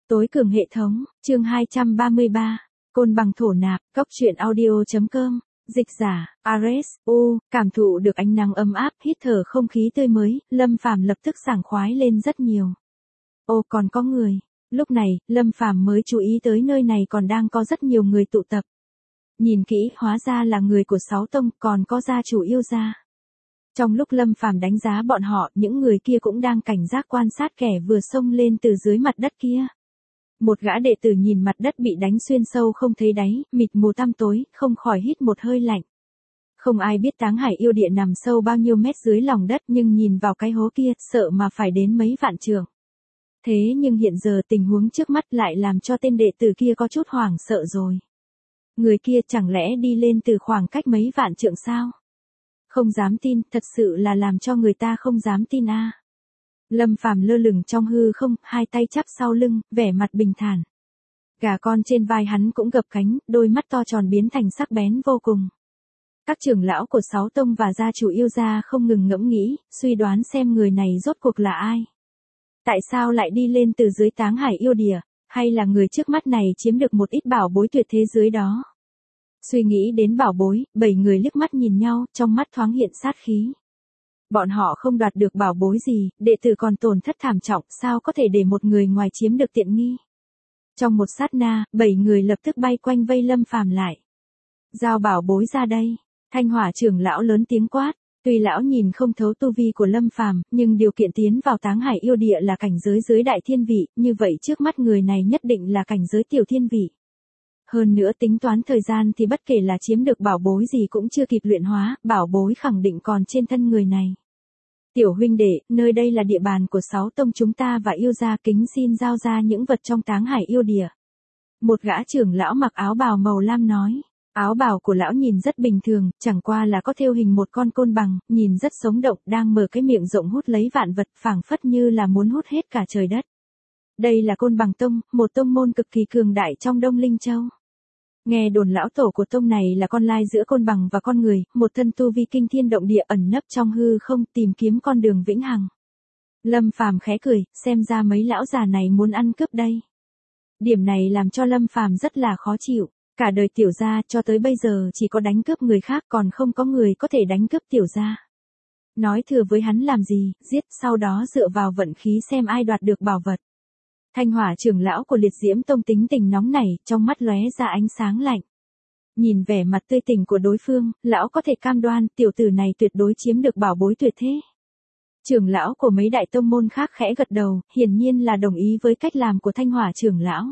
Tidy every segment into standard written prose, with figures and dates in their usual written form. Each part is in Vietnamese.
Tối cường hệ thống, chương 233, Côn Bằng thổ nạp, góc truyện audio.com, dịch giả, Ares, cảm thụ được ánh nắng ấm áp, hít thở không khí tươi mới, Lâm Phàm lập tức sảng khoái lên rất nhiều. Còn có người. Lúc này, Lâm Phàm mới chú ý tới nơi này còn đang có rất nhiều người tụ tập. Nhìn kỹ, hóa ra là người của Sáu Tông, còn có gia chủ yêu gia. Trong lúc Lâm Phàm đánh giá bọn họ, những người kia cũng đang cảnh giác quan sát kẻ vừa xông lên từ dưới mặt đất kia. Một gã đệ tử nhìn mặt đất bị đánh xuyên sâu không thấy đáy, mịt mù tăm tối, không khỏi hít một hơi lạnh. Không ai biết Táng Hải yêu địa nằm sâu bao nhiêu mét dưới lòng đất, nhưng nhìn vào cái hố kia, sợ mà phải đến mấy vạn trượng. Thế nhưng hiện giờ tình huống trước mắt lại làm cho tên đệ tử kia có chút hoảng sợ rồi. Người kia chẳng lẽ đi lên từ khoảng cách mấy vạn trượng sao? Không dám tin, thật sự là làm cho người ta không dám tin a. Lâm Phàm lơ lửng trong hư không, hai tay chắp sau lưng, vẻ mặt bình thản. Gà con trên vai hắn cũng gập cánh, đôi mắt to tròn biến thành sắc bén vô cùng. Các trưởng lão của Sáu Tông và gia chủ yêu gia không ngừng ngẫm nghĩ, suy đoán xem người này rốt cuộc là ai. Tại sao lại đi lên từ dưới Táng Hải yêu địa, hay là người trước mắt này chiếm được một ít bảo bối tuyệt thế dưới đó. Suy nghĩ đến bảo bối, 7 người liếc mắt nhìn nhau, trong mắt thoáng hiện sát khí. Bọn họ không đoạt được bảo bối gì, đệ tử còn tổn thất thảm trọng, sao có thể để một người ngoài chiếm được tiện nghi. Trong một sát na, 7 người lập tức bay quanh vây Lâm Phàm lại. Giao bảo bối ra đây, Thanh Hỏa trưởng lão lớn tiếng quát. Tuy lão nhìn không thấu tu vi của Lâm Phàm, nhưng điều kiện tiến vào Táng Hải yêu địa là cảnh giới dưới đại thiên vị, như vậy trước mắt người này nhất định là cảnh giới tiểu thiên vị. Hơn nữa tính toán thời gian thì bất kể là chiếm được bảo bối gì cũng chưa kịp luyện hóa, bảo bối khẳng định còn trên thân người này. Tiểu huynh đệ, nơi đây là địa bàn của Sáu Tông chúng ta và yêu gia, kính xin giao ra những vật trong Táng Hải yêu địa. Một gã trưởng lão mặc áo bào màu lam nói. Áo bào của lão nhìn rất bình thường, chẳng qua là có thêu hình một con côn bằng, nhìn rất sống động, đang mở cái miệng rộng hút lấy vạn vật, phảng phất như là muốn hút hết cả trời đất. Đây là Côn Bằng Tông, một tông môn cực kỳ cường đại trong Đông Linh Châu. Nghe đồn lão tổ của tông này là con lai giữa côn bằng và con người, một thân tu vi kinh thiên động địa, ẩn nấp trong hư không, tìm kiếm con đường vĩnh hằng. Lâm Phàm khẽ cười, xem ra mấy lão già này muốn ăn cướp đây. Điểm này làm cho Lâm Phàm rất là khó chịu. Cả đời tiểu gia cho tới bây giờ chỉ có đánh cướp người khác, còn không có người có thể đánh cướp tiểu gia. Nói thừa với hắn làm gì, giết, sau đó dựa vào vận khí xem ai đoạt được bảo vật. Thanh Hỏa trưởng lão của Liệt Diễm Tông tính tình nóng nảy, trong mắt lóe ra ánh sáng lạnh. Nhìn vẻ mặt tươi tỉnh của đối phương, lão có thể cam đoan tiểu tử này tuyệt đối chiếm được bảo bối tuyệt thế. Trưởng lão của mấy đại tông môn khác khẽ gật đầu, hiển nhiên là đồng ý với cách làm của Thanh Hỏa trưởng lão.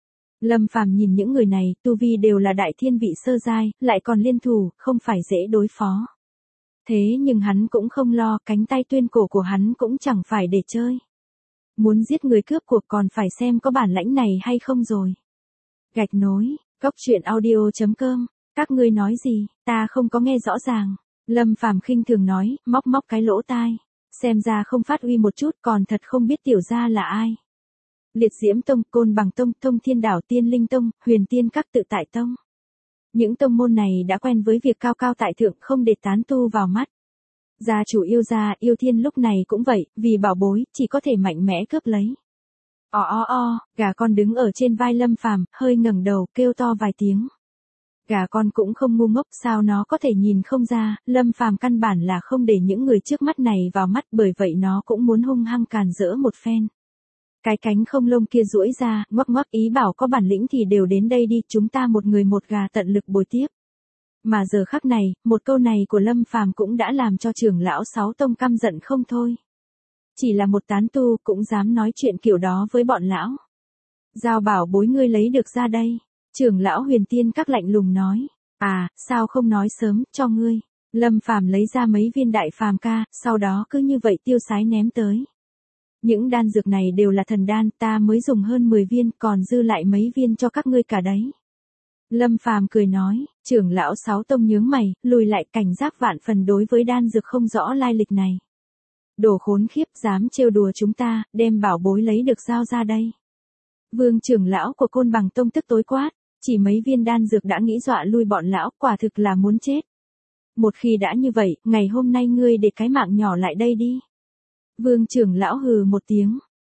Lâm Phàm nhìn những người này, tu vi đều là đại thiên vị sơ giai, lại còn liên thủ, không phải dễ đối phó. Thế nhưng hắn cũng không lo, cánh tay tuyên cổ của hắn cũng chẳng phải để chơi. Muốn giết người cướp cuộc còn phải xem có bản lãnh này hay không rồi. Gạch nối, góc truyện audio.com, các ngươi nói gì, ta không có nghe rõ ràng. Lâm Phàm khinh thường nói, móc cái lỗ tai. Xem ra không phát uy một chút, còn thật không biết tiểu gia là ai. Liệt Diễm Tông, Côn Bằng Tông, Thông Thiên Đảo Tiên Linh Tông, Huyền Tiên Các Tự Tại Tông. Những tông môn này đã quen với việc cao cao tại thượng, không để tán tu vào mắt. Gia chủ yêu gia, Yêu Thiên lúc này cũng vậy, vì bảo bối, chỉ có thể mạnh mẽ cướp lấy. Gà con đứng ở trên vai Lâm Phàm, hơi ngẩng đầu, kêu to vài tiếng. Gà con cũng không ngu ngốc, sao nó có thể nhìn không ra, Lâm Phàm căn bản là không để những người trước mắt này vào mắt, bởi vậy nó cũng muốn hung hăng càn rỡ một phen. Cái cánh không lông kia duỗi ra, ngoắc ý bảo có bản lĩnh thì đều đến đây đi, chúng ta một người một gà tận lực bồi tiếp. Mà giờ khắc này, một câu này của Lâm Phàm cũng đã làm cho trưởng lão Sáu Tông căm giận không thôi. Chỉ là một tán tu cũng dám nói chuyện kiểu đó với bọn lão. Giao bảo bối ngươi lấy được ra đây. Trưởng lão Huyền Tiên Các lạnh lùng nói. Sao không nói sớm, cho ngươi. Lâm Phàm lấy ra mấy viên đại phàm ca, sau đó cứ như vậy tiêu sái ném tới. Những đan dược này đều là thần đan, ta mới dùng hơn 10 viên, còn dư lại mấy viên cho các ngươi cả đấy. Lâm Phàm cười nói, trưởng lão Sáu Tông nhướng mày, lùi lại, cảnh giác vạn phần đối với đan dược không rõ lai lịch này. Đồ khốn khiếp, dám trêu đùa chúng ta, đem bảo bối lấy được giao ra đây. Vương trưởng lão của Côn Bằng Tông tức tối quát, chỉ mấy viên đan dược đã nghĩ dọa lui bọn lão, quả thực là muốn chết. Một khi đã như vậy, ngày hôm nay ngươi để cái mạng nhỏ lại đây đi. Vương trưởng lão hừ một tiếng,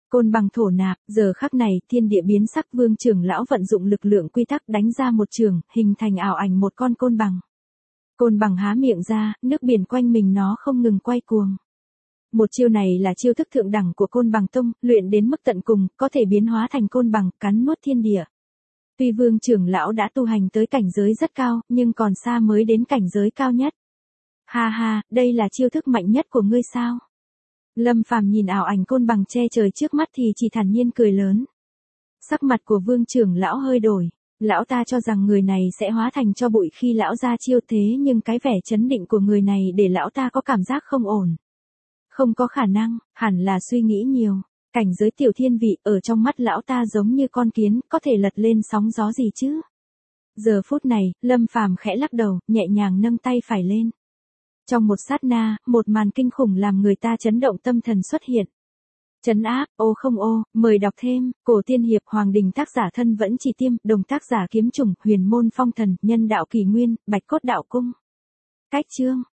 Côn bằng thổ nạp, giờ khắc này, thiên địa biến sắc, Vương trưởng lão vận dụng lực lượng quy tắc đánh ra một trường, hình thành ảo ảnh một con côn bằng. Côn bằng há miệng ra, nước biển quanh mình nó không ngừng quay cuồng. Một chiêu này là chiêu thức thượng đẳng của Côn Bằng Tông, luyện đến mức tận cùng, có thể biến hóa thành côn bằng, cắn nuốt thiên địa. Tuy Vương trưởng lão đã tu hành tới cảnh giới rất cao, nhưng còn xa mới đến cảnh giới cao nhất. Ha ha, đây là chiêu thức mạnh nhất của ngươi sao? Lâm Phàm nhìn ảo ảnh côn bằng che trời trước mắt thì chỉ thản nhiên cười lớn. Sắc mặt của Vương trưởng lão hơi đổi. Lão ta cho rằng người này sẽ hóa thành tro bụi khi lão ra chiêu, thế nhưng cái vẻ chấn định của người này để lão ta có cảm giác không ổn. Không có khả năng, hẳn là suy nghĩ nhiều. Cảnh giới tiểu thiên vị ở trong mắt lão ta giống như con kiến, có thể lật lên sóng gió gì chứ? Giờ phút này, Lâm Phàm khẽ lắc đầu, nhẹ nhàng nâng tay phải lên. Trong một sát na, một màn kinh khủng làm người ta chấn động tâm thần xuất hiện. Trấn áp, ô không ô, mời đọc thêm, Cổ Tiên Hiệp Hoàng Đình tác giả thân vẫn chỉ tiêm, đồng tác giả kiếm trùng, huyền môn phong thần, nhân đạo kỳ nguyên, bạch cốt đạo cung. Cách chương.